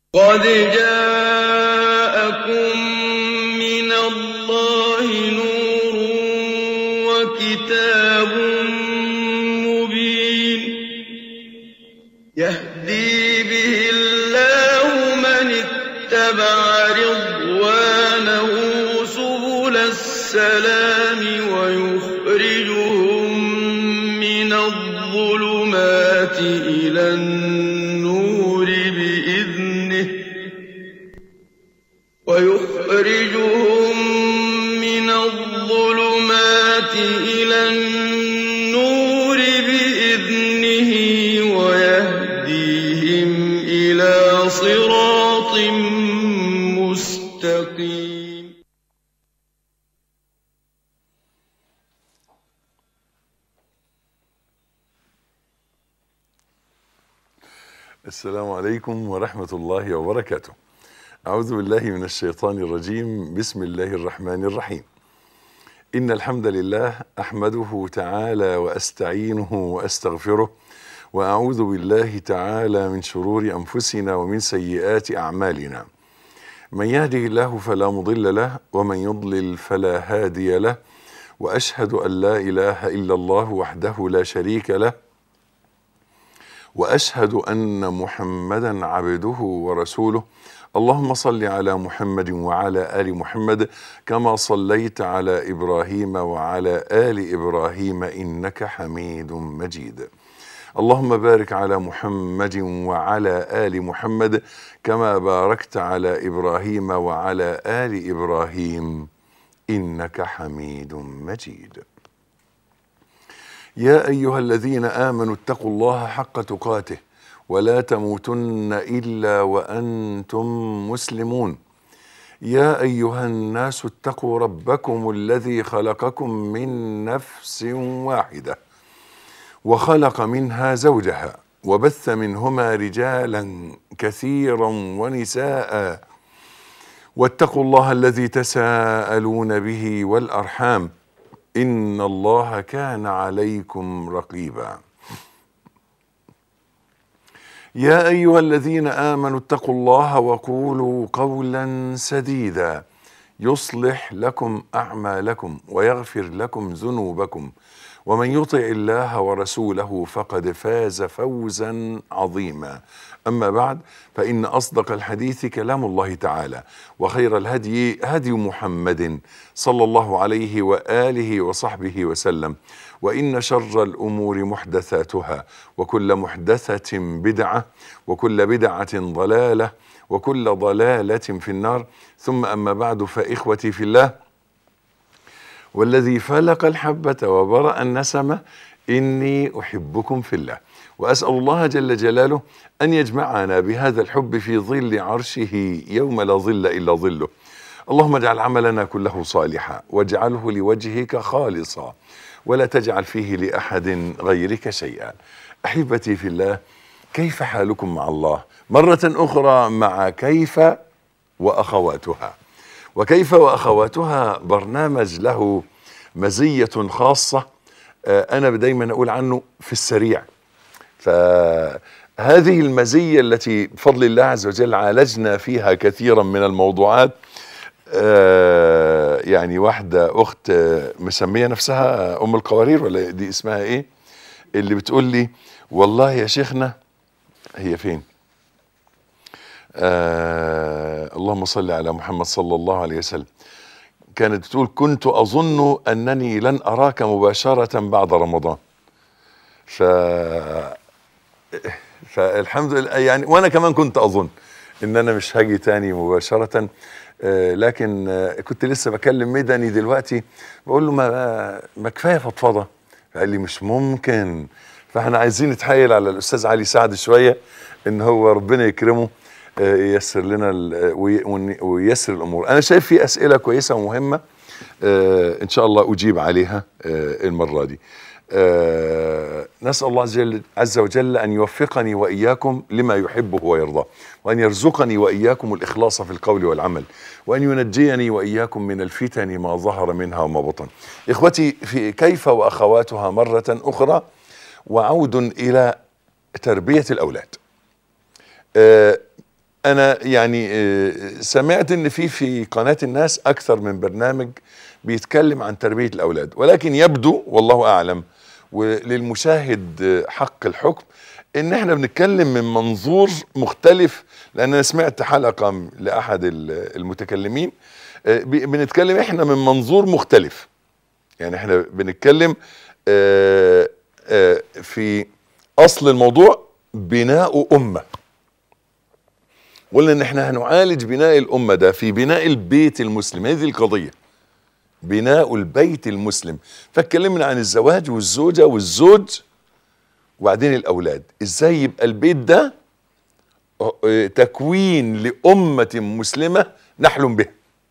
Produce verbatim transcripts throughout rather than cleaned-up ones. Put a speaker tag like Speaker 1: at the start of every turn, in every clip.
Speaker 1: قد جاءكم من الله نور وكتاب مبين يهدي به الله من اتبع رضوانه سبل السلام ويخرجهم من الظلمات إلى النور بإذنه ويخرجهم من الظلمات إلى النور بإذنه ويهديهم إلى صراط مستقيم.
Speaker 2: السلام عليكم ورحمة الله وبركاته. أعوذ بالله من الشيطان الرجيم. بسم الله الرحمن الرحيم. إن الحمد لله أحمده تعالى وأستعينه وأستغفره، وأعوذ بالله تعالى من شرور أنفسنا ومن سيئات أعمالنا. من يهده الله فلا مضل له، ومن يضلل فلا هادي له، وأشهد أن لا إله إلا الله وحده لا شريك له، وأشهد أن محمدا عبده ورسوله. اللهم صل على محمد وعلى آل محمد كما صليت على إبراهيم وعلى آل إبراهيم إنك حميد مجيد. اللهم بارك على محمد وعلى آل محمد كما باركت على إبراهيم وعلى آل إبراهيم إنك حميد مجيد. يا أيها الذين آمنوا اتقوا الله حق تقاته ولا تموتن إلا وأنتم مسلمون. يا أيها الناس اتقوا ربكم الذي خلقكم من نفس واحدة وخلق منها زوجها وبث منهما رجالا كثيرا ونساء، واتقوا الله الذي تساءلون به والأرحام إن الله كان عليكم رقيبا. يا أيها الذين آمنوا اتقوا الله وقولوا قولا سديدا يصلح لكم أعمالكم ويغفر لكم ذنوبكم، ومن يطع الله ورسوله فقد فاز فوزا عظيما. أما بعد، فإن أصدق الحديث كلام الله تعالى، وخير الهدي هدي محمد صلى الله عليه وآله وصحبه وسلم، وإن شر الأمور محدثاتها، وكل محدثة بدعة، وكل بدعة ضلالة، وكل ضلالة في النار. ثم أما بعد، فإخوتي في الله، والذي فلق الحبة وبرأ النسمة إني أحبكم في الله، وأسأل الله جل جلاله أن يجمعنا بهذا الحب في ظل عرشه يوم لا ظل إلا ظله. اللهم اجعل عملنا كله صالحا، واجعله لوجهك خالصا، ولا تجعل فيه لأحد غيرك شيئا. أحبتي في الله، كيف حالكم مع الله؟ مرة أخرى مع كيف وأخواتها. وكيف وأخواتها برنامج له مزية خاصة، أنا دايما أقول عنه في السريع. فهذه المزية التي بفضل الله عز وجل عالجنا فيها كثيرا من الموضوعات. يعني واحدة أخت مسمية نفسها أم القوارير، ولا دي اسمها إيه، اللي بتقول لي والله يا شيخنا، هي فين؟ آه اللهم صل على محمد صلى الله عليه وسلم. كانت تقول: كنت أظن أنني لن أراك مباشرة بعد رمضان. ف... فالحمد لله يعني، وأنا كمان كنت أظن إن أنا مش هاجي تاني مباشرة. آه لكن آه كنت لسه بكلم مدني دلوقتي، بقول له ما, ما كفاية فضفضة. فقال لي مش ممكن. فاحنا عايزين نتحايل على الأستاذ علي سعد شوية، إن هو ربنا يكرمه ييسر لنا وييسر الامور. انا شايف في اسئله كويسه ومهمه، آه ان شاء الله اجيب عليها آه المره دي. آه نسال الله عز وجل, عز وجل ان يوفقني واياكم لما يحبه ويرضاه، وان يرزقني واياكم الاخلاص في القول والعمل، وان ينجيني واياكم من الفتن ما ظهر منها وما بطن. اخوتي في كيف واخواتها مره اخرى، وعود الى تربيه الاولاد. آه انا يعني سمعت ان في في قناة الناس اكثر من برنامج بيتكلم عن تربية الاولاد، ولكن يبدو والله اعلم وللمشاهد حق الحكم ان احنا بنتكلم من منظور مختلف، لان انا سمعت حلقة لاحد المتكلمين بنتكلم احنا من منظور مختلف. يعني احنا بنتكلم في اصل الموضوع بناء امة، قلنا ان احنا هنعالج بناء الامة ده في بناء البيت المسلم. هذه القضية، بناء البيت المسلم. فاتكلمنا عن الزواج والزوجة والزوج وبعدين الاولاد، ازاي يبقى البيت ده تكوين لأمة مسلمة نحلم بها.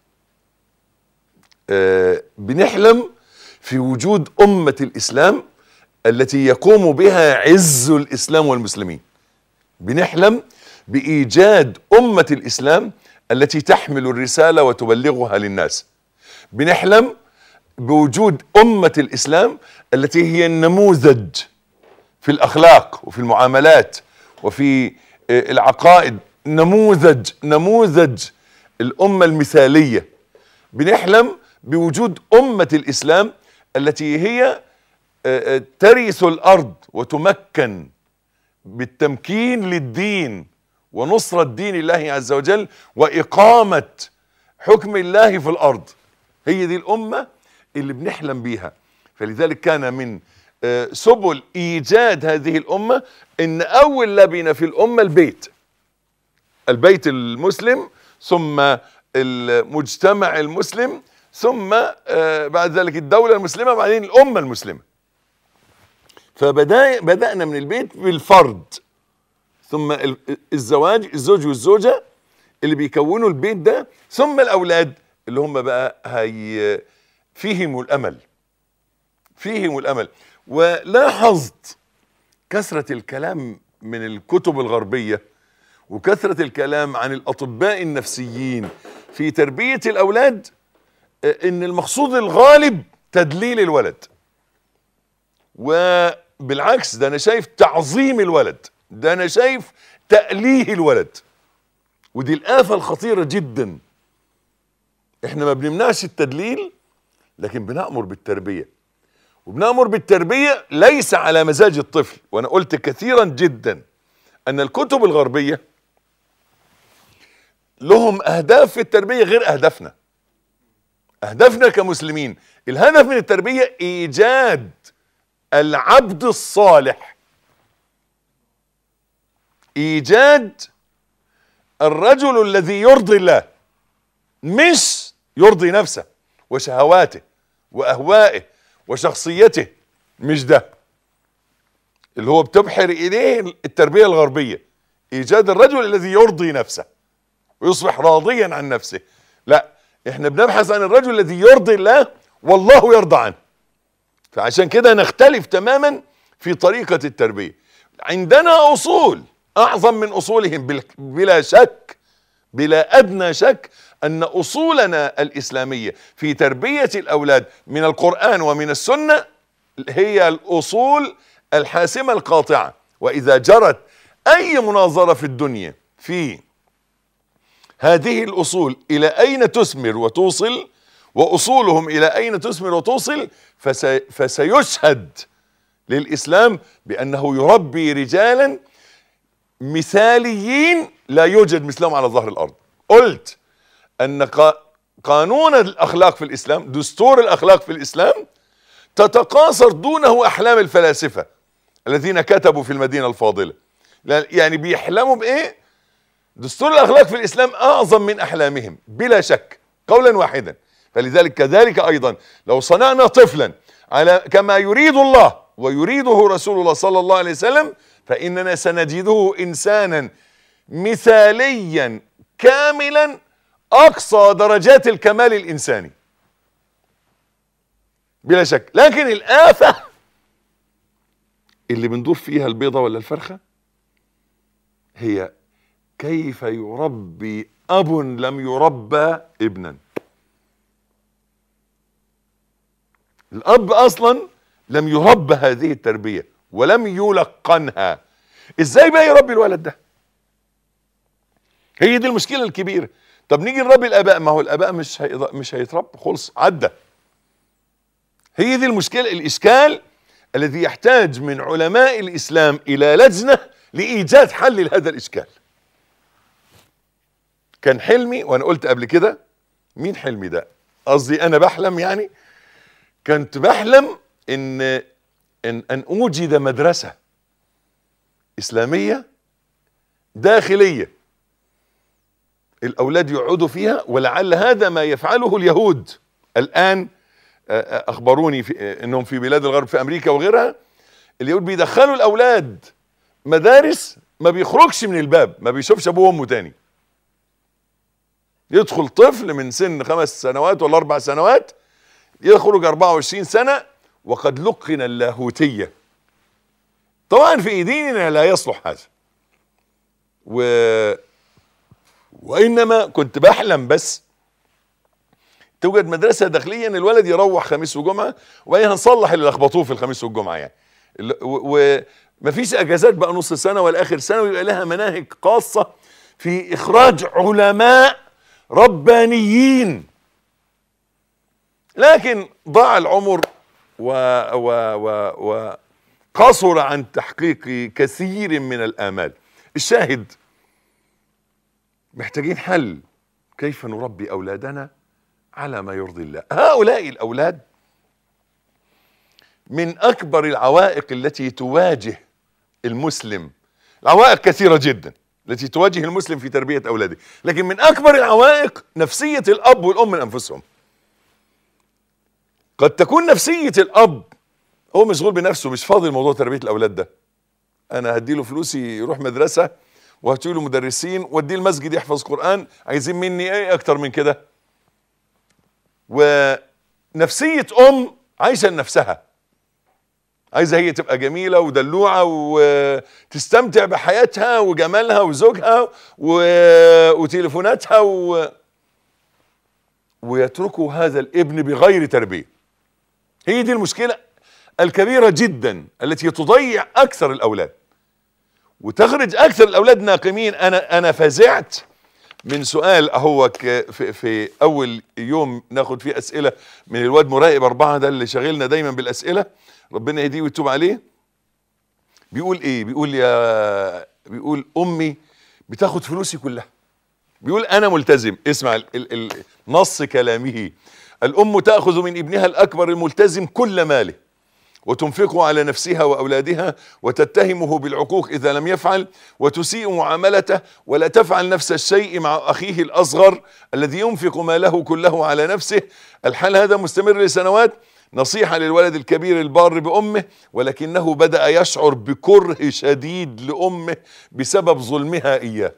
Speaker 2: أه بنحلم في وجود أمة الإسلام التي يقوم بها عز الإسلام والمسلمين. بنحلم بإيجاد أمة الإسلام التي تحمل الرسالة وتبلغها للناس. بنحلم بوجود أمة الإسلام التي هي النموذج في الأخلاق وفي المعاملات وفي العقائد، نموذج نموذج الأمة المثالية. بنحلم بوجود أمة الإسلام التي هي ترث الأرض وتمكن بالتمكين للدين ونصرة دين الله عز وجل وإقامة حكم الله في الأرض. هي دي الأمة اللي بنحلم بيها. فلذلك كان من سبل إيجاد هذه الأمة إن أول لبنة في الأمة البيت، البيت المسلم، ثم المجتمع المسلم، ثم بعد ذلك الدولة المسلمة، بعدين الأمة المسلمة. فبدأ بدأنا من البيت بالفرد، ثم الزواج، الزوج والزوجة اللي بيكونوا البيت ده، ثم الأولاد اللي هم بقى هي فيهم الأمل، فيهم الأمل. ولاحظت كثرة الكلام من الكتب الغربية وكثرة الكلام عن الأطباء النفسيين في تربية الأولاد إن المقصود الغالب تدليل الولد، وبالعكس ده أنا شايف تعظيم الولد، ده أنا شايف تأليه الولد. ودي الآفة الخطيرة جدا. إحنا ما بنمنعش التدليل، لكن بنأمر بالتربية، وبنأمر بالتربية ليس على مزاج الطفل. وأنا قلت كثيرا جدا أن الكتب الغربية لهم أهداف في التربية غير أهدافنا. أهدافنا كمسلمين، الهدف من التربية إيجاد العبد الصالح، إيجاد الرجل الذي يرضي الله، مش يرضي نفسه وشهواته وأهوائه وشخصيته. مش ده اللي هو بتبحر إليه التربية الغربية، إيجاد الرجل الذي يرضي نفسه ويصبح راضيا عن نفسه. لا، احنا بنبحث عن الرجل الذي يرضي الله والله يرضى عنه. فعشان كده نختلف تماما في طريقة التربية. عندنا أصول أعظم من أصولهم بلا شك، بلا أدنى شك، أن أصولنا الإسلامية في تربية الأولاد من القرآن ومن السنة هي الأصول الحاسمة القاطعة. وإذا جرت أي مناظرة في الدنيا في هذه الأصول إلى أين تثمر وتوصل، وأصولهم إلى أين تثمر وتوصل، فسي فسيشهد للإسلام بأنه يربي رجالا مثاليين لا يوجد مثلهم على ظهر الأرض. قلت أن قانون الأخلاق في الإسلام، دستور الأخلاق في الإسلام، تتقاصر دونه أحلام الفلاسفة الذين كتبوا في المدينة الفاضلة. يعني بيحلموا بإيه؟ دستور الأخلاق في الإسلام أعظم من أحلامهم بلا شك، قولا واحدا. فلذلك كذلك أيضا لو صنعنا طفلا على كما يريد الله ويريده رسول الله صلى الله عليه وسلم، فإننا سنجده إنسانا مثاليا كاملا أقصى درجات الكمال الإنساني بلا شك. لكن الآفة اللي بندور فيها البيضة ولا الفرخة هي كيف يربي أب لم يربى ابنا. الأب أصلا لم يربى هذه التربية ولم يلقنها، ازاي بقى يربي الولد ده؟ هي دي المشكله الكبيره. طب نيجي نربي الاباء، ما هو الاباء مش هي... مش هيتربوا، خلص عدى. هي دي المشكله، الاشكال الذي يحتاج من علماء الاسلام الى لجنه لايجاد حل لهذا الاشكال. كان حلمي، وانا قلت قبل كده، مين حلمي ده؟ قصدي انا بحلم، يعني كنت بحلم ان ان ان اوجد مدرسه اسلاميه داخليه الاولاد يقعدوا فيها، ولعل هذا ما يفعله اليهود الان. اخبروني في انهم في بلاد الغرب في امريكا وغيرها، اليهود بيدخلوا الاولاد مدارس ما بيخرجش من الباب، ما بيشوفش ابوه وامه تاني. يدخل طفل من سن خمس سنوات ولا اربع سنوات، يخرج اربعة وعشرين سنة وقد لقن اللاهوتية. طبعا في ديننا لا يصلح هذا، و... وإنما كنت بحلم بس توجد مدرسة داخليا الولد يروح خميس وجمعة، وبعدين هنصلح اللي لخبطوه في الخميس والجمعة يعني، ومفيش اجازات بقى نص سنة ولا اخر سنة، ويبقى لها مناهج خاصة في اخراج علماء ربانيين. لكن ضاع العمر و و و وقصر عن تحقيق كثير من الآمال. الشاهد، محتاجين حل كيف نربي أولادنا على ما يرضي الله. هؤلاء الأولاد من أكبر العوائق التي تواجه المسلم، العوائق كثيرة جدا التي تواجه المسلم في تربية أولاده، لكن من أكبر العوائق نفسية الأب والأم من أنفسهم. قد تكون نفسية الأب هو مشغول بنفسه، مش فاضي لموضوع تربية الأولاد ده. أنا هديله فلوسي يروح مدرسة، وهاتيله مدرسين، واديه المسجد يحفظ قرآن، عايزين مني إيه أكتر من كده؟ ونفسية أم عايشة لنفسها، عايزة هي تبقى جميلة ودلوعة وتستمتع بحياتها وجمالها وزوجها و... وتليفوناتها و... ويتركوا هذا الابن بغير تربية. هي دي المشكلة الكبيرة جدا التي تضيع أكثر الأولاد وتخرج أكثر الأولاد ناقمين. أنا أنا فزعت من سؤال أهو في, في أول يوم ناخد فيه أسئلة من الواد مراقب أربعة ده اللي شغلنا دايما بالأسئلة، ربنا يهديه ويتوب عليه. بيقول إيه؟ بيقول يا بيقول أمي بتاخد فلوسي كلها. بيقول أنا ملتزم. اسمع ال ال نص كلامه: الأم تأخذ من ابنها الأكبر الملتزم كل ماله وتنفقه على نفسها وأولادها، وتتهمه بالعقوق إذا لم يفعل، وتسيء معاملته، ولا تفعل نفس الشيء مع أخيه الأصغر الذي ينفق ماله كله على نفسه. الحال هذا مستمر لسنوات. نصيحة للولد الكبير البار بأمه، ولكنه بدأ يشعر بكره شديد لأمه بسبب ظلمها إياه.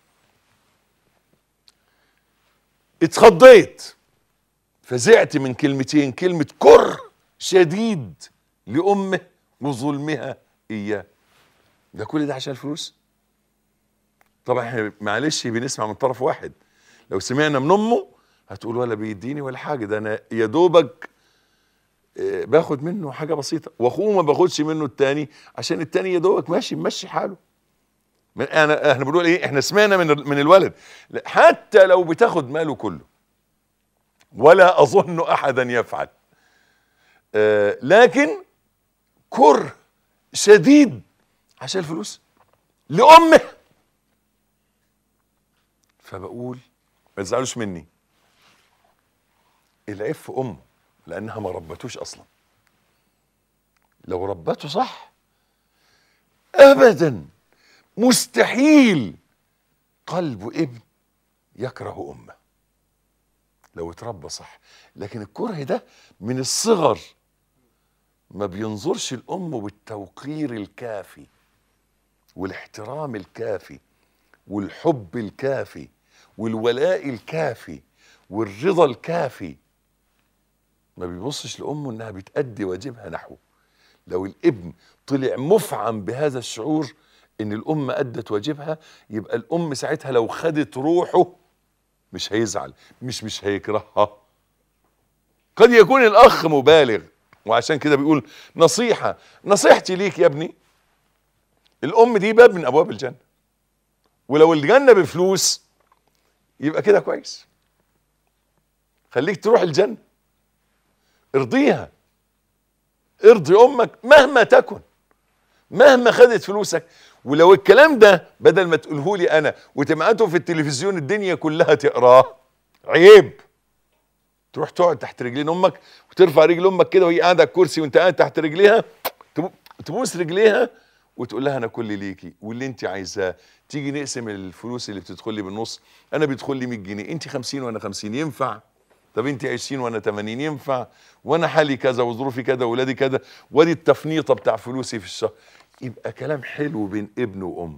Speaker 2: اتخضيت، فزعت من كلمتين، كلمة كره شديد لأمه وظلمها إياه. ده كل ده عشان الفلوس؟ طبعا احنا معلش بنسمع من طرف واحد. لو سمعنا من أمه هتقول ولا بيديني ولا حاجة، ده أنا يا دوبك باخد منه حاجة بسيطة، وأخوه ما باخدش منه التاني عشان التاني يا دوبك ماشي ماشي حاله. انا احنا بنقول ايه؟ احنا سمعنا من من الولد حتى لو بتاخد ماله كله، ولا اظن احدا يفعل، آه لكن كره شديد عشان الفلوس لامه. فبقول ما تزعلوش مني، العيب في امه لانها ما ربتوش اصلا. لو ربته صح ابدا مستحيل قلب ابن يكره امه لو اتربى صح. لكن الكره ده من الصغر ما بينظرش الام بالتوقير الكافي والاحترام الكافي والحب الكافي والولاء الكافي والرضا الكافي. ما بيبصش لامه انها بتأدي واجبها نحوه. لو الابن طلع مفعم بهذا الشعور ان الام ادت واجبها، يبقى الام ساعتها لو خدت روحه مش هيزعل، مش مش هيكرهها. قد يكون الاخ مبالغ، وعشان كده بيقول نصيحة نصيحتي ليك يا ابني، الام دي باب من ابواب الجنة، ولو الجنة بفلوس يبقى كده كويس. خليك تروح الجنة، ارضيها، ارضي امك مهما تكن، مهما خدت فلوسك. ولو الكلام ده بدل ما تقوله لي انا وتبعته في التلفزيون الدنيا كلها تقراه، عيب. تروح تقعد تحت رجلين امك وترفع رجل امك كده وهي قاعده على الكرسي وانت قاعد تحت رجليها، تبوس رجليها وتقول لها انا كل ليكي واللي انت عايزاه. تيجي نقسم الفلوس اللي بتدخل لي بالنص، انا بيدخل لي مية جنيه، انت خمسين وانا خمسين، ينفع؟ طب انت عشرين وانا تمانين، ينفع؟ وانا حالي كذا وظروفي كذا واولادي كذا، وادي التفنيطه بتاع فلوسي في الشهر. يبقى كلام حلو بين ابن وام.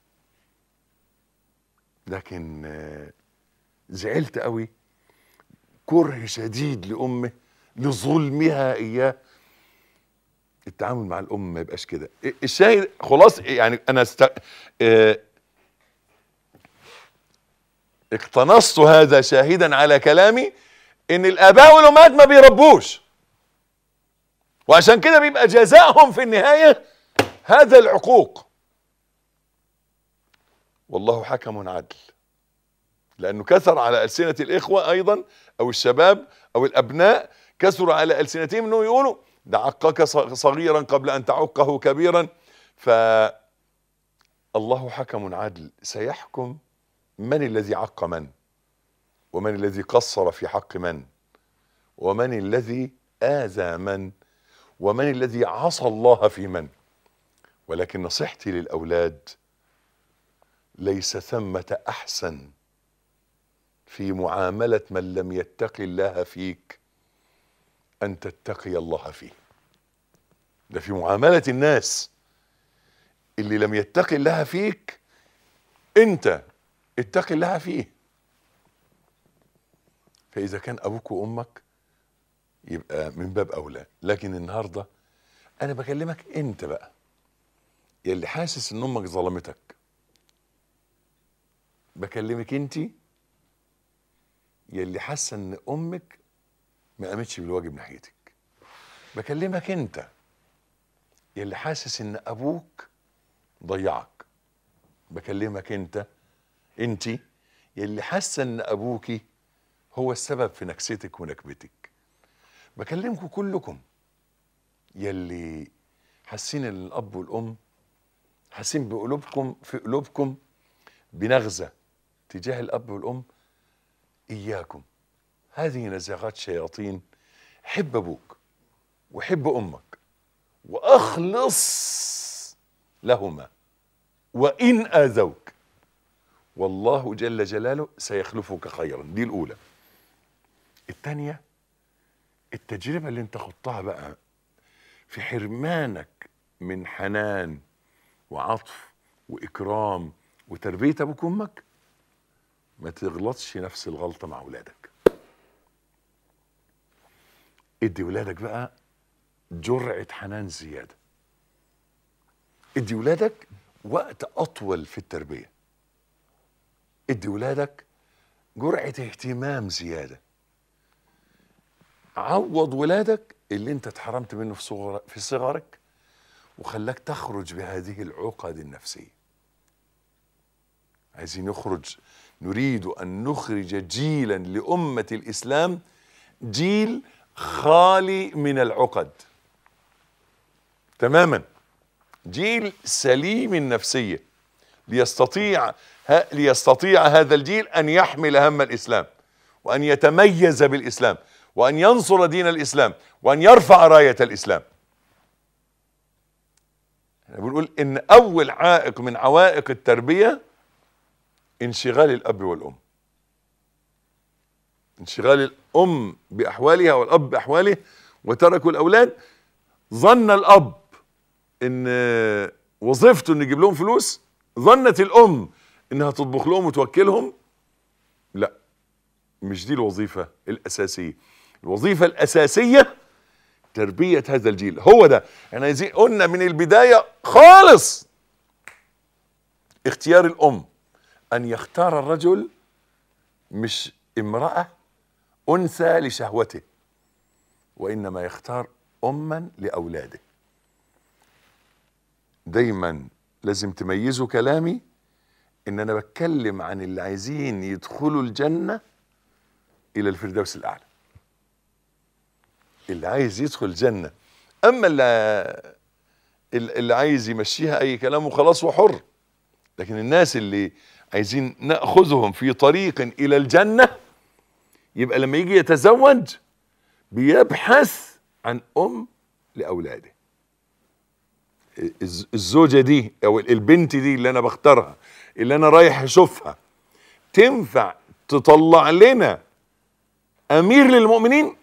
Speaker 2: لكن زعلت قوي، كره شديد لامه لظلمها اياه. التعامل مع الام ما يبقاش كده. الشاهد خلاص يعني انا است... اه... اقتنصت هذا شاهدا على كلامي ان الاباء والامهات ما بيربوش، وعشان كده بيبقى جزاءهم في النهايه هذا العقوق. والله حكم عدل، لانه كثر على السنه الاخوه ايضا او الشباب او الابناء، كثر على السنتهم انه يقولوا ده عقك صغيرا قبل ان تعقه كبيرا. فالله حكم عدل، سيحكم من الذي عق من، ومن الذي قصر في حق من، ومن الذي آذى من، ومن الذي عصى الله في من. ولكن نصيحتي للأولاد، ليس ثمة أحسن في معاملة من لم يتقي الله فيك أن تتقي الله فيه. ده في معاملة الناس، اللي لم يتقي الله فيك أنت اتقي الله فيه. فإذا كان أبوك وأمك يبقى من باب أولى. لكن النهاردة أنا بكلمك أنت بقى، يلي حاسس إن أمك ظلمتك. بكلمك أنت يلي حاسة إن أمك ما قامتش بالواجب ناحيتك. بكلمك أنت يلي حاسس إن أبوك ضيعك. بكلمك أنت أنت يلي حاسة إن أبوكي هو السبب في نكستك ونكبتك. بكلمكم كلكم يلي حاسين ان الاب والام حاسين بقلوبكم في قلوبكم بنغزة تجاه الاب والام. اياكم، هذه نزاغات شياطين. حب ابوك وحب امك واخلص لهما وان اذوك، والله جل جلاله سيخلفك خيرا. دي الاولى. الثانية، التجربة اللي انت خضتها بقى في حرمانك من حنان وعطف وإكرام وتربية أبوك وأمك، ما تغلطش نفس الغلطة مع أولادك. ادي أولادك بقى جرعة حنان زيادة. ادي أولادك وقت أطول في التربية. ادي أولادك جرعة اهتمام زيادة. عوض ولادك اللي انت اتحرمت منه في صغر في صغرك وخلاك تخرج بهذه العقد النفسية. عايزين نخرج، نريد أن نخرج جيلا لأمة الإسلام، جيل خالي من العقد تماما، جيل سليم النفسية، ليستطيع ليستطيع هذا الجيل أن يحمل هم الإسلام، وأن يتميز بالإسلام، وأن ينصر دين الإسلام، وأن يرفع راية الإسلام. بنقول إن أول عائق من عوائق التربية انشغال الأب والأم. انشغال الأم بأحوالها والأب بأحواله، وتركوا الأولاد. ظن الأب إن وظيفته إن يجيب لهم فلوس، ظنت الأم إنها تطبخ لهم وتوكلهم. لا، مش دي الوظيفة الأساسية. الوظيفة الأساسية تربية هذا الجيل. هو ده احنا يعني قلنا من البداية خالص، اختيار الأم أن يختار الرجل مش امرأة أنثى لشهوته، وإنما يختار أما لأولاده. دايما لازم تميزوا كلامي ان انا بتكلم عن اللي عايزين يدخلوا الجنة الى الفردوس الاعلى، اللي عايز يدخل الجنة. اما اللي اللي عايز يمشيها اي كلام وخلاص وحر. لكن الناس اللي عايزين نأخذهم في طريق الى الجنة، يبقى لما يجي يتزوج بيبحث عن ام لاولاده. الزوجة دي او البنت دي اللي انا بختارها، اللي انا رايح اشوفها، تنفع تطلع لنا امير للمؤمنين؟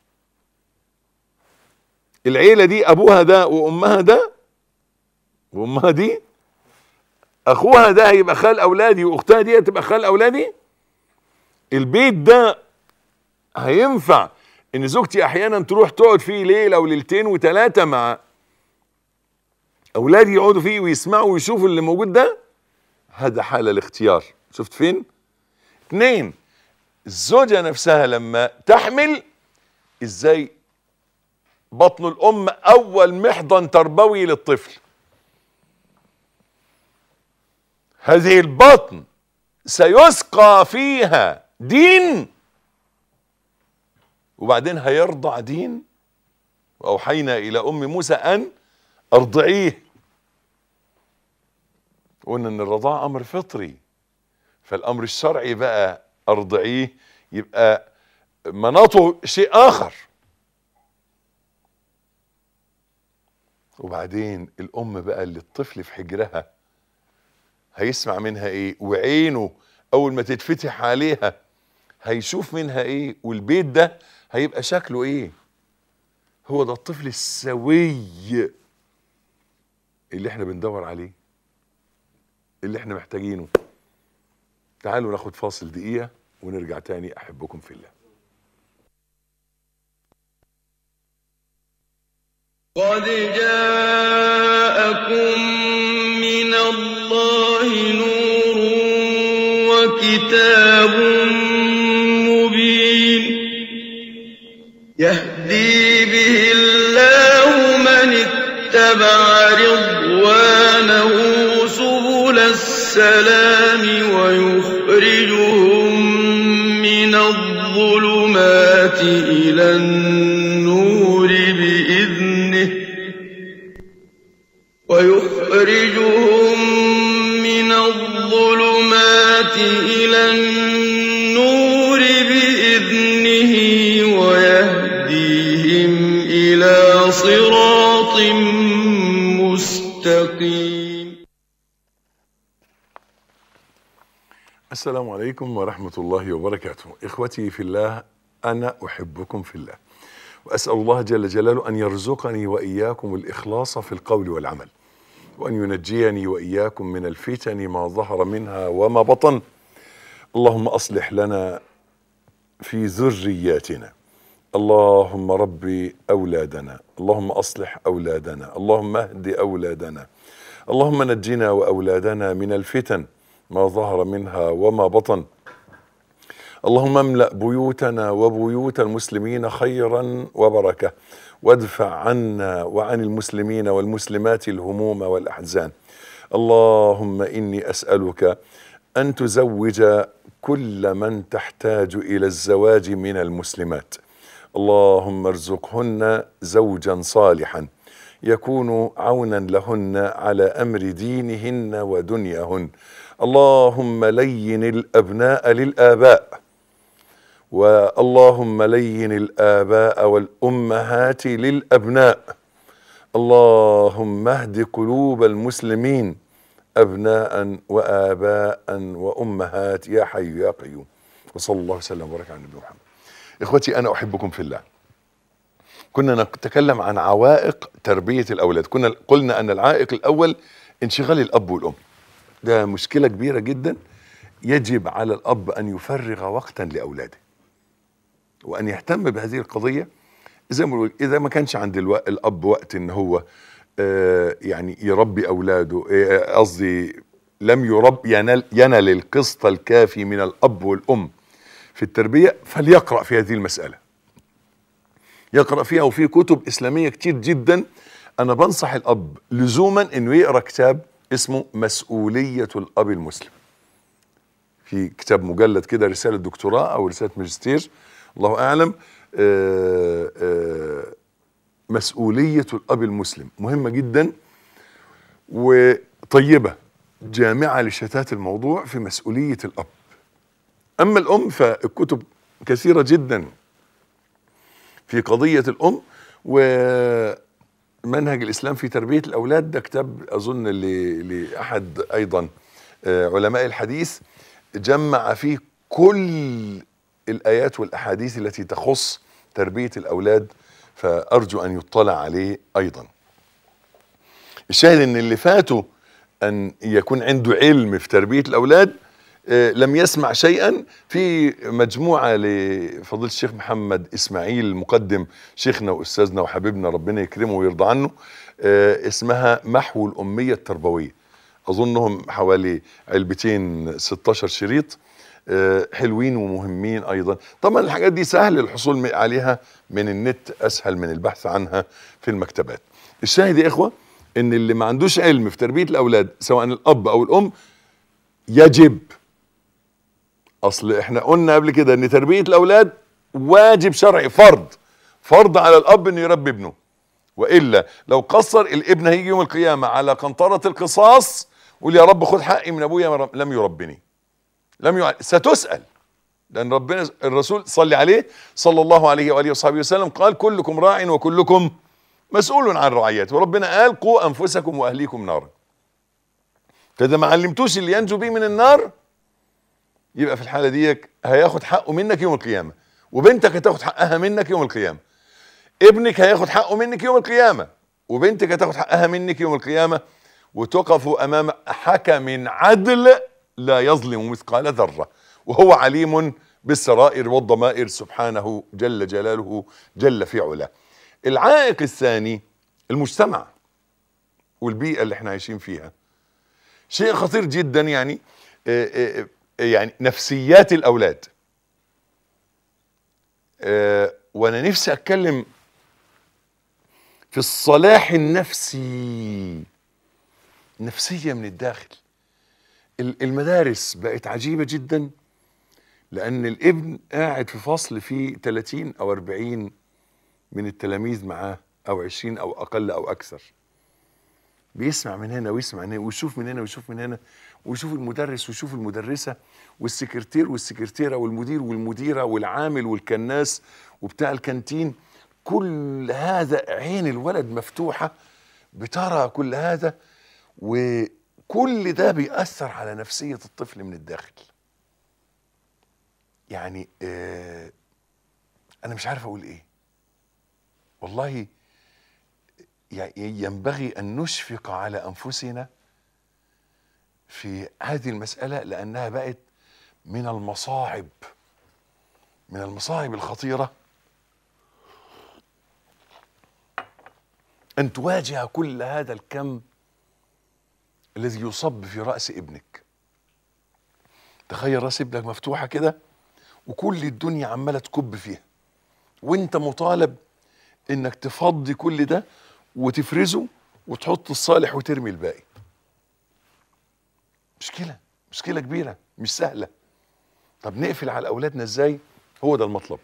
Speaker 2: العيلة دي ابوها ده وامها ده وامها دي، اخوها ده هيبقى خال اولادي واختها دي هتبقى خال اولادي. البيت ده هينفع ان زوجتي احيانا تروح تقعد فيه ليله وليلتين وثلاثه مع اولادي، يقعدوا فيه ويسمعوا ويشوفوا اللي موجود ده؟ هذا حال الاختيار. شفت فين؟ اثنين، الزوجه نفسها لما تحمل، ازاي بطن الام اول محضن تربوي للطفل. هذه البطن سيسقى فيها دين، وبعدين هيرضع دين. واوحينا الى ام موسى ان ارضعيه. قلنا ان الرضاعة امر فطري، فالامر الشرعي بقى ارضعيه يبقى مناطه شيء اخر. وبعدين الام بقى اللي الطفل في حجرها هيسمع منها ايه، وعينه اول ما تتفتح عليها هيشوف منها ايه، والبيت ده هيبقى شكله ايه. هو ده الطفل السوي اللي احنا بندور عليه، اللي احنا محتاجينه. تعالوا ناخد فاصل دقيقة ونرجع تاني. احبكم في الله.
Speaker 1: قد جاءكم من الله نور وكتاب مبين يهدي به الله من اتبع رضوانه سبل السلام ويخرجهم من الظلمات إلى النور بإذنه ويخرجهم من الظلمات إلى النور بإذنه ويهديهم إلى صراط مستقيم.
Speaker 2: السلام عليكم ورحمة الله وبركاته. إخوتي في الله، أنا أحبكم في الله، وأسأل الله جل جلاله أن يرزقني وإياكم الإخلاص في القول والعمل، وأن ينجيني وإياكم من الفتن ما ظهر منها وما بطن. اللهم أصلح لنا في ذرياتنا، اللهم ربي أولادنا، اللهم أصلح أولادنا، اللهم اهد أولادنا، اللهم نجنا وأولادنا من الفتن ما ظهر منها وما بطن. اللهم املأ بيوتنا وبيوت المسلمين خيرا وبركة، وادفع عنا وعن المسلمين والمسلمات الهموم والأحزان. اللهم إني أسألك أن تزوج كل من تحتاج إلى الزواج من المسلمات. اللهم ارزقهن زوجا صالحا يكون عونا لهن على أمر دينهن ودنياهن. اللهم لين الأبناء للآباء، واللهم لين الآباء والأمهات للأبناء. اللهم اهد قلوب المسلمين أبناء وآباء وأمهات يا حي يا قيوم. وصلى الله وسلم وبارك على نبينا محمد. إخوتي أنا أحبكم في الله. كنا نتكلم عن عوائق تربية الأولاد. كنا قلنا أن العائق الأول انشغال الأب والأم. ده مشكلة كبيرة جدا، يجب على الأب أن يفرغ وقتا لأولاده وأن يهتم بهذه القضية. زي ما بقول، إذا ما كانش عند الو... الأب وقت إن هو آه يعني يربي أولاده، قصدي آه لم يرب ينال, ينال القسط الكافي من الأب والأم في التربية، فليقرأ في هذه المسألة، يقرأ فيها. وفي كتب إسلامية كتير جدا. أنا بنصح الأب لزوما إنه يقرأ كتاب اسمه مسؤولية الأب المسلم. في كتاب مجلد كده، رسالة دكتوراه أو رسالة ماجستير الله أعلم. آآ آآ مسؤولية الأب المسلم مهمة جدا وطيبة، جامعة لشتات الموضوع في مسؤولية الأب. أما الأم فالكتب كثيرة جدا في قضية الأم، ومنهج الإسلام في تربية الأولاد ده كتاب أظن لأحد أيضا علماء الحديث، جمع فيه كل الآيات والأحاديث التي تخص تربية الأولاد، فأرجو أن يطلع عليه أيضا. الشاهد أن اللي فاته أن يكون عنده علم في تربية الأولاد لم يسمع شيئا. في مجموعة لفضيلة الشيخ محمد إسماعيل، مقدم شيخنا وأستاذنا وحبيبنا ربنا يكرمه ويرضى عنه، اسمها محو الأمية التربوية، أظنهم حوالي علبتين ستاشر شريط، حلوين ومهمين أيضا. طبعا الحاجات دي سهل الحصول عليها من النت، أسهل من البحث عنها في المكتبات. الشاهد يا إخوة إن اللي ما عندوش علم في تربية الأولاد سواء الأب أو الأم يجب، اصل احنا قلنا قبل كده ان تربية الاولاد واجب شرعي، فرض فرض على الاب انه يربي ابنه، والا لو قصر الابن هيجي يوم القيامة على قنطرة القصاص ويقول يا رب خد حقي من ابويا لم يربني، لم يع... ستسأل، لان ربنا الرسول صلى عليه صلى الله عليه واله وصحبه وسلم قال كلكم راع وكلكم مسؤول عن رعيته، وربنا قال قوا انفسكم واهليكم نارا. فاذا ما علمتوش اللي ينجو بيه من النار يبقى في الحالة دي هياخد حقه منك يوم القيامة، وبنتك هتاخد حقها منك يوم القيامة، ابنك هياخد حقه منك يوم القيامة، وبنتك هتاخد حقها منك يوم القيامة، وتقفوا امام حكم عدل لا يظلم مثقال ذرة، وهو عليم بالسرائر والضمائر سبحانه جل جلاله جل في علاه. العائق الثاني المجتمع والبيئة اللي احنا عايشين فيها، شيء خطير جدا. يعني اه اه يعني نفسيات الأولاد. أه وأنا نفسي أتكلم في الصلاح النفسي، نفسية من الداخل. المدارس بقت عجيبة جدا، لأن الابن قاعد في فصل فيه ثلاثين أو أربعين من التلاميذ معاه، أو عشرين أو أقل أو أكثر، بيسمع من هنا ويسمع من هنا ويشوف من هنا ويشوف من هنا ويشوف المدرس ويشوف المدرسة والسكرتير والسكرتيرة والمدير والمديرة والعامل والكناس وبتاع الكانتين. كل هذا عين الولد مفتوحة بترى كل هذا، وكل ده بيأثر على نفسية الطفل من الداخل. يعني آه أنا مش عارف أقول إيه والله. ينبغي أن نشفق على أنفسنا في هذه المسألة، لأنها بقت من المصاعب من المصاعب الخطيرة أن تواجه كل هذا الكم الذي يصب في رأس ابنك. تخيل رأس ابنك مفتوحة كده وكل الدنيا عمالة تكب فيها، وانت مطالب انك تفضي كل ده وتفرزه وتحط الصالح وترمي الباقي. مشكلة مشكلة كبيرة مش سهلة. طب نقفل على أولادنا ازاي؟ هو ده المطلب،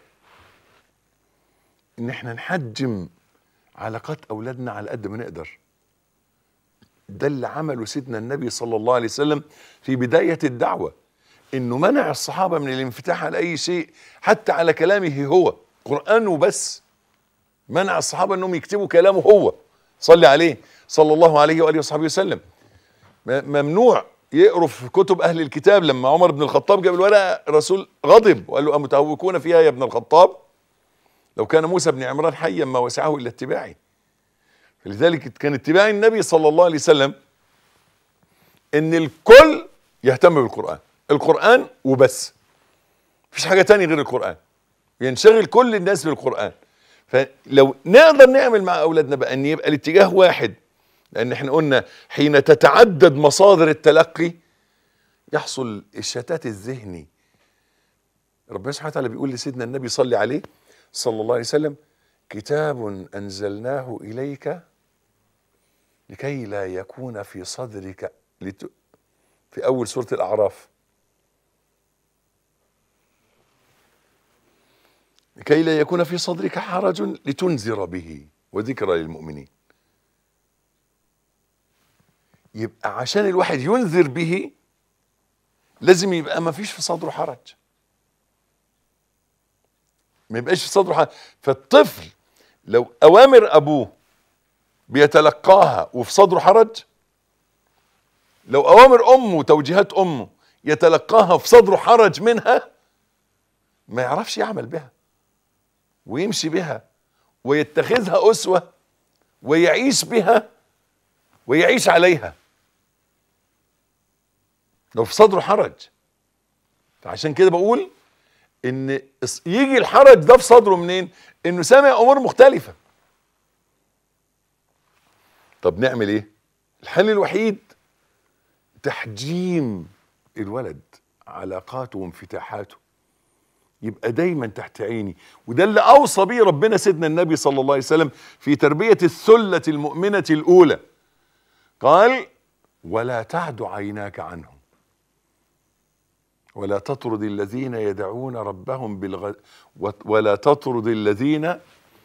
Speaker 2: ان احنا نحجم علاقات أولادنا على قد ما نقدر. ده اللي عمله سيدنا النبي صلى الله عليه وسلم في بداية الدعوة، انه منع الصحابة من الانفتاح على اي شيء حتى على كلامه هو، قرآن وبس. منع الصحابة انهم يكتبوا كلامه هو صلي عليه صلى الله عليه وآله وصحبه وسلم. ممنوع يقروا في كتب اهل الكتاب. لما عمر بن الخطاب جاب الورقة الرسول غضب وقال له أمتهوكون فيها يا ابن الخطاب؟ لو كان موسى بن عمران حيا ما وسعه الا اتباعي. فلذلك كان اتباع النبي صلى الله عليه وسلم ان الكل يهتم بالقرآن، القرآن وبس، مفيش حاجة تانية غير القرآن، ينشغل كل الناس بالقرآن. فلو نقدر نعمل مع أولادنا بقى أن يبقى الاتجاه واحد، لأن احنا قلنا حين تتعدد مصادر التلقي يحصل الشتات الذهني. ربنا سبحانه وتعالى بيقول لسيدنا النبي صلى عليه صلى الله عليه وسلم كتاب أنزلناه إليك لكي لا يكون في صدرك لت... في أول سورة الأعراف كي لا يكون في صدرك حرج لتنذر به وذكرى للمؤمنين. يبقى عشان الواحد ينذر به لازم يبقى ما فيش في صدره حرج، ما يبقاش في صدره حرج. فالطفل لو أوامر أبوه بيتلقاها وفي صدره حرج، لو أوامر أمه وتوجيهات أمه يتلقاها في صدره حرج منها، ما يعرفش يعمل بها ويمشي بها ويتخذها أسوة ويعيش بها ويعيش عليها لو في صدره حرج. فعشان كده بقول ان يجي الحرج ده في صدره منين؟ انه سامع امور مختلفة. طب نعمل ايه؟ الحل الوحيد تحجيم الولد، علاقاته وانفتاحاته يبقى دايما تحت عيني. وده اللي اوصى بيه ربنا سيدنا النبي صلى الله عليه وسلم في تربية الثلة المؤمنة الاولى. قال: ولا تعد عيناك عنهم ولا تطرد الذين يدعون ربهم بالغ ولا تطرد الذين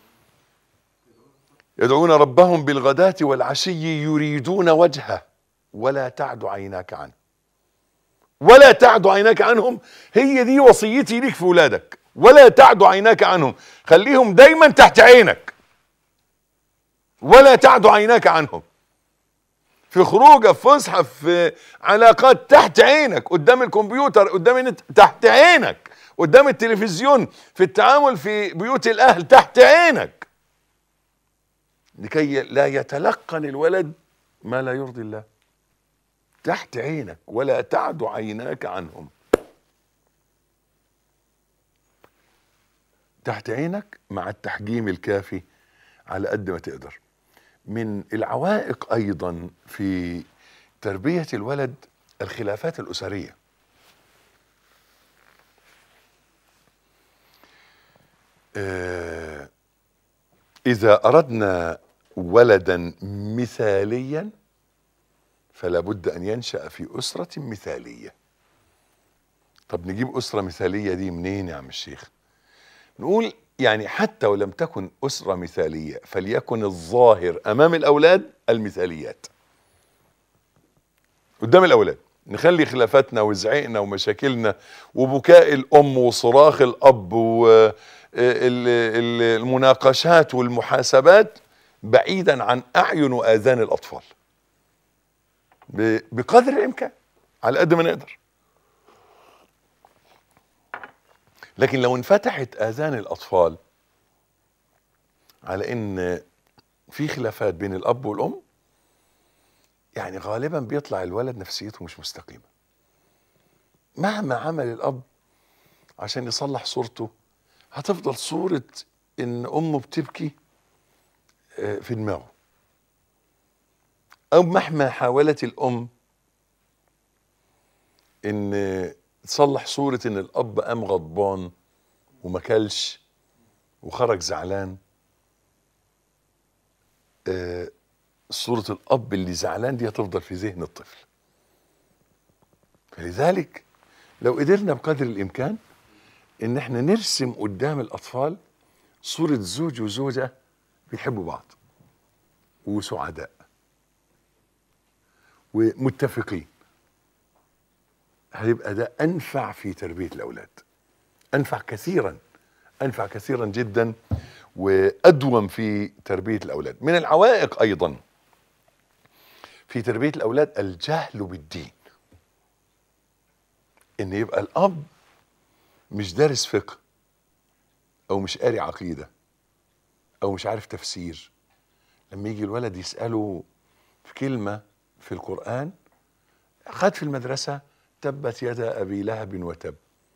Speaker 2: يدعون ربهم بالغداة والعشي يريدون وجهه ولا تعد عيناك عنهم. ولا تعد عيناك عنهم، هي دي وصيتي ليك في ولادك. ولا تعد عيناك عنهم، خليهم دايما تحت عينك. ولا تعد عيناك عنهم، في خروجه، في فسحه، في علاقات، تحت عينك. قدام الكمبيوتر، قدام النت، تحت عينك. قدام التلفزيون، في التعامل في بيوت الاهل، تحت عينك، لكي لا يتلقن الولد ما لا يرضي الله. تحت عينك، ولا تعد عيناك عنهم. تحت عينك مع التحجيم الكافي على قد ما تقدر. من العوائق ايضا في تربية الولد الخلافات الاسرية. آه اذا اردنا ولدا مثاليا فلا بد ان ينشأ في اسرة مثالية. طب نجيب اسرة مثالية دي منين يا عم الشيخ؟ نقول يعني حتى ولم تكن اسرة مثالية فليكن الظاهر امام الاولاد المثاليات. قدام الاولاد نخلي خلافاتنا وزعيقنا ومشاكلنا وبكاء الام وصراخ الاب والمناقشات والمحاسبات بعيدا عن اعين واذان الاطفال بقدر الامكان على قد ما نقدر. لكن لو انفتحت اذان الاطفال على ان في خلافات بين الاب والام، يعني غالبا بيطلع الولد نفسيته مش مستقيمة. مهما عمل الاب عشان يصلح صورته هتفضل صورة ان امه بتبكي في دماغه، او مهما حاولت الام ان تصلح صورة ان الاب قام غضبان وما كلش وخرج زعلان، آه صورة الاب اللي زعلان دي هتفضل في ذهن الطفل. فلذلك لو قدرنا بقدر الامكان ان احنا نرسم قدام الاطفال صورة زوج وزوجة بيحبوا بعض وسعداء ومتفقين، هيبقى ده انفع في تربية الاولاد، انفع كثيرا، انفع كثيرا جدا وادوم في تربية الاولاد. من العوائق ايضا في تربية الاولاد الجهل بالدين. ان يبقى الاب مش دارس فقه او مش قاري عقيدة او مش عارف تفسير. لما يجي الولد يسأله في كلمة في القرآن، خد في المدرسة تبت يدا ابي لهب وتب.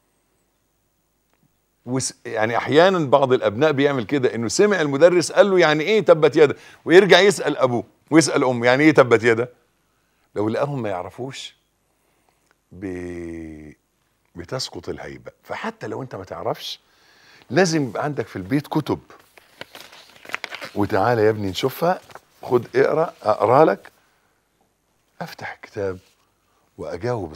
Speaker 2: يعني احيانا بعض الابناء بيعمل كده، انه سمع المدرس قال له يعني ايه تبت يدا، ويرجع يسأل ابوه ويسأل امه يعني ايه تبت يدا. لو لقاهم ما يعرفوش ب... بتسقط الهيبة. فحتى لو انت ما تعرفش لازم يبقى عندك في البيت كتب، وتعالى يا ابني نشوفها، خد اقرا اقرا لك، افتح الكتاب واجاوب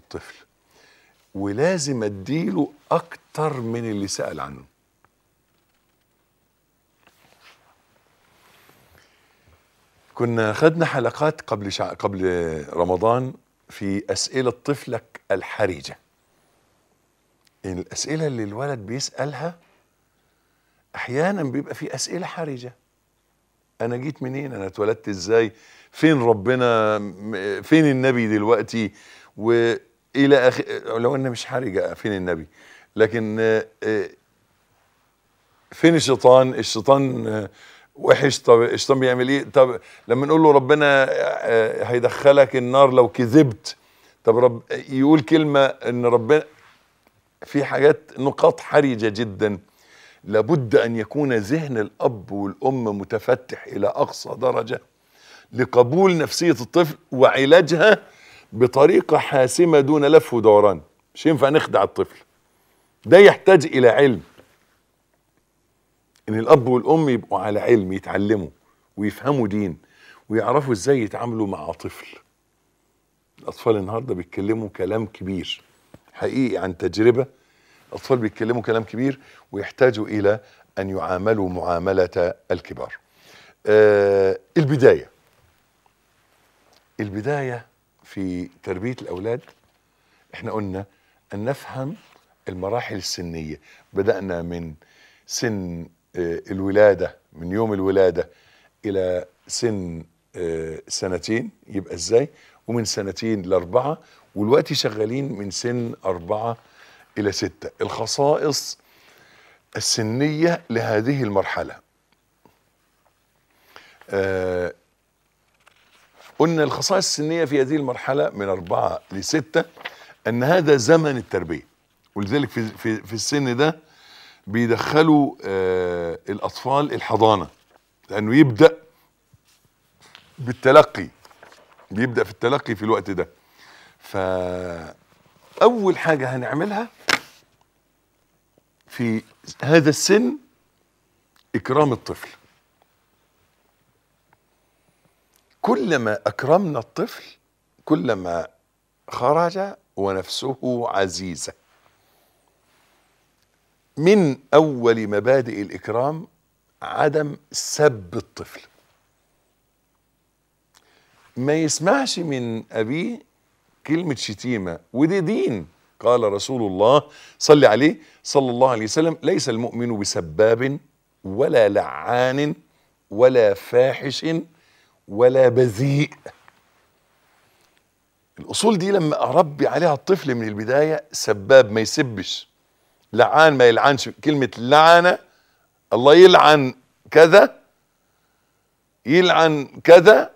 Speaker 2: كنا خدنا حلقات قبل شع... قبل رمضان في أسئلة طفلك الحرجة. الأسئلة اللي الولد بيسألها أحيانا بيبقى في أسئلة حرجة. أنا جيت منين؟ أنا اتولدت إزاي؟ فين ربنا؟ فين النبي دلوقتي؟ وإلى آخر. لو أنا مش حرجة فين النبي، لكن فين الشيطان؟ الشيطان وحش. طب الشيطان بيعمل ايه؟ طب لما نقول له ربنا هيدخلك النار لو كذبت، طب رب يقول كلمة ان ربنا، في حاجات نقاط حرجة جدا لابد ان يكون ذهن الاب والام متفتح الى اقصى درجة لقبول نفسية الطفل وعلاجها بطريقة حاسمة دون لف ودوران. مش ينفع نخدع الطفل، ده يحتاج الى علم، ان الاب والام يبقوا على علم، يتعلموا ويفهموا دين ويعرفوا ازاي يتعاملوا مع طفل. الاطفال النهارده بيتكلموا كلام كبير حقيقي عن تجربه. الاطفال بيتكلموا كلام كبير ويحتاجوا الى ان يعاملوا معامله الكبار. آه البدايه البدايه في تربيه الاولاد، احنا قلنا ان نفهم المراحل السنيه. بدانا من سن الولادة، من يوم الولادة إلى سن سنتين يبقى إزاي، ومن سنتين لأربعة، والوقت شغالين من سن أربعة إلى ستة. الخصائص السنية لهذه المرحلة، آه قلنا الخصائص السنية في هذه المرحلة من أربعة لستة أن هذا زمن التربية، ولذلك في, في, في السن ده بيدخلوا آه الأطفال الحضانة، لأنه يبدأ بالتلقي، بيبدأ في التلقي في الوقت ده. فأول حاجة هنعملها في هذا السن إكرام الطفل. كلما أكرمنا الطفل كلما خرج ونفسه عزيزة. من أول مبادئ الإكرام عدم سب الطفل. ما يسمعش من أبيه كلمة شتيمة، ودي دين. قال رسول الله صلى عليه صلى الله عليه وسلم: ليس المؤمن بسباب ولا لعان ولا فاحش ولا بذيء. الأصول دي لما أربي عليها الطفل من البداية، سباب ما يسبش، لعان ما يلعنش. كلمة لعنة، الله يلعن كذا، يلعن كذا.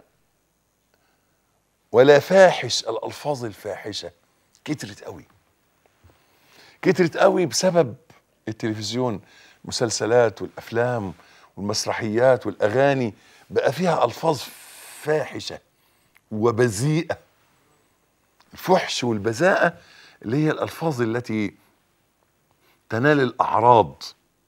Speaker 2: ولا فاحش، الألفاظ الفاحشة كترت قوي، كترت قوي بسبب التلفزيون، المسلسلات والأفلام والمسرحيات والأغاني، بقى فيها ألفاظ فاحشة وبذيئة. الفحش والبذاءة اللي هي الألفاظ التي تنال الأعراض.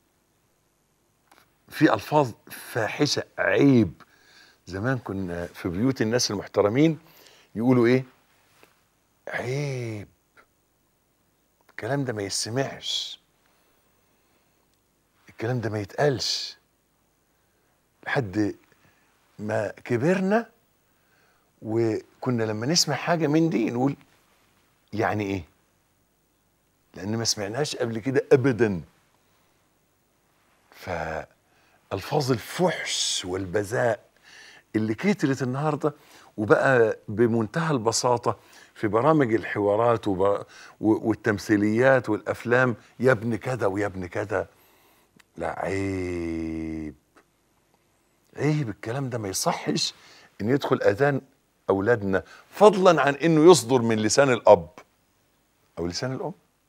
Speaker 2: في ألفاظ فاحشة، عيب. زمان كنا في بيوت الناس المحترمين يقولوا إيه؟ عيب، الكلام ده ما يسمعش، الكلام ده ما يتقالش. لحد ما كبرنا وكنا لما نسمع حاجة من دي نقول يعني إيه؟ لأن ما سمعناش قبل كده أبدا. فألفاظ الفحش والبذاء اللي كترت النهاردة، وبقى بمنتهى البساطة في برامج الحوارات والتمثيليات والأفلام: يا ابن كذا ويا ابن كذا. لا، عيب، عيب. الكلام ده ما يصحش إن يدخل أذان أولادنا، فضلا عن إنه يصدر من لسان الأب أو لسان الأم.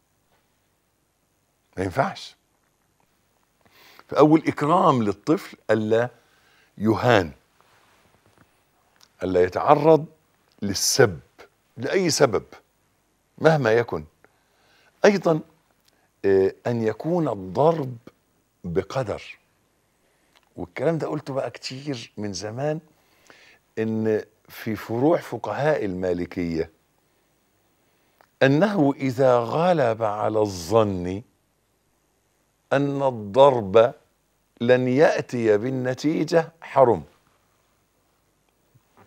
Speaker 2: ما ينفعش. فأول إكرام للطفل ألا يهان، ألا يتعرض للسب لأي سبب مهما يكن. أيضا أن يكون الضرب بقدر. والكلام ده قلته بقى كتير من زمان، إن في فروع فقهاء المالكية أنه إذا غلب على الظن أن الضرب لن يأتي بالنتيجة حرم.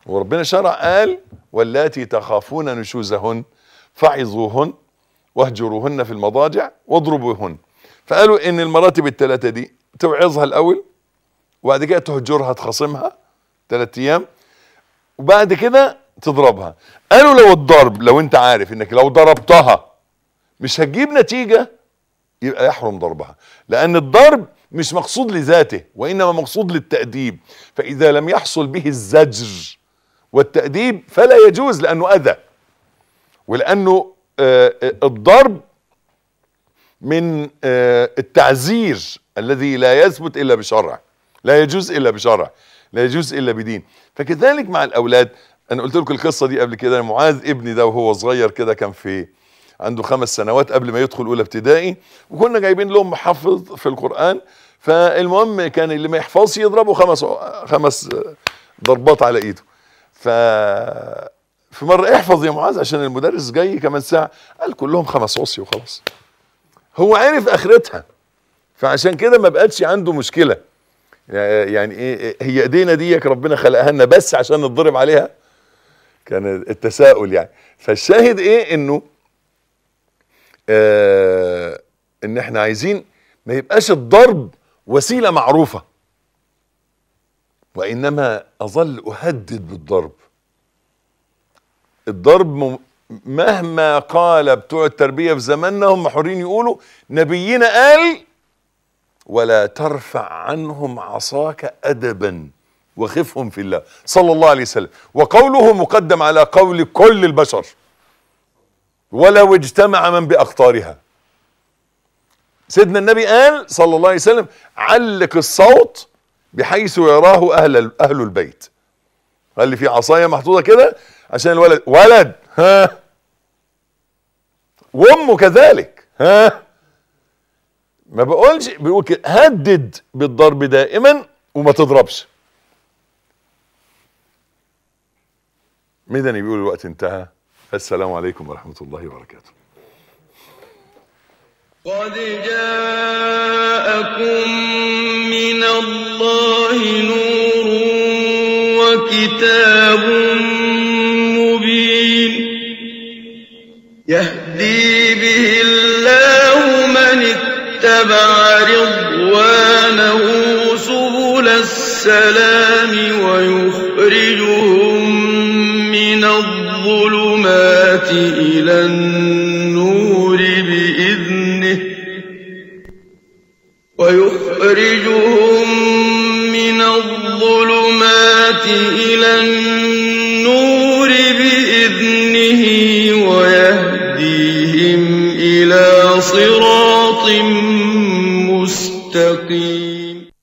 Speaker 2: وربنا شرع قال واللاتي تخافون نشوزهن فعظوهن واهجروهن في المضاجع واضربوهن. فقالوا ان المراتب الثلاثه دي توعظها الاول، وبعد كده تهجرها تخاصمها ثلاث ايام، وبعد كده تضربها. قالوا لو الضرب، لو انت عارف انك لو ضربتها مش هتجيب نتيجه يبقى يحرم ضربها، لان الضرب مش مقصود لذاته وانما مقصود للتأديب، فاذا لم يحصل به الزجر والتأديب فلا يجوز لانه اذى، ولانه آه الضرب من آه التعزير الذي لا يثبت الا بشرع، لا يجوز الا بشرع، لا يجوز الا بدين. فكذلك مع الاولاد، انا قلت لكم القصه دي قبل كده. معاذ ابني ده وهو صغير كده كان في عنده خمس سنوات قبل ما يدخل اولى ابتدائي، وكنا جايبين لهم محفظ في القرآن، فالمهم كان اللي ما يحفظش يضربه خمس خمس ضربات على ايده. ف في مره احفظ يا معاذ عشان المدرس جاي كمان ساعه، قال كلهم خمس عصي وخلاص. هو عارف اخرتها، فعشان كده ما بقتش عنده مشكله. يعني ايه هي ايدينا ديك ربنا خلقها لنا بس عشان نتضرب عليها؟ كان التساؤل يعني. فالشاهد ايه انه آه ان احنا عايزين ما يبقاش الضرب وسيله معروفه، وانما اظل اهدد بالضرب. الضرب مهما قال بتوع التربيه في زماننا هم حرين يقولوا، نبينا قال ولا ترفع عنهم عصاك ادبا وخفهم في الله صلى الله عليه وسلم، وقوله مقدم على قول كل البشر ولو اجتمع من باقطارها. سيدنا النبي قال صلى الله عليه وسلم علق الصوت بحيث يراه اهل اهل البيت. قال لي في عصايه محطوطه كده عشان الولد ولد ها، وامه كذلك ها، ما بقولش، بيقول كده هدد بالضرب دائما وما تضربش. مدني بيقول الوقت انتهى. السلام عليكم ورحمة الله وبركاته.
Speaker 1: قد جاءكم من الله نور وكتاب مبين يهدي به الله من اتبع رضوانه سبل السلام ويخرجهم من الظلمات إلى النور بإذنه ويخرجهم من الظلمات إلى النور بإذنه ويهديهم إلى صراط مستقيم.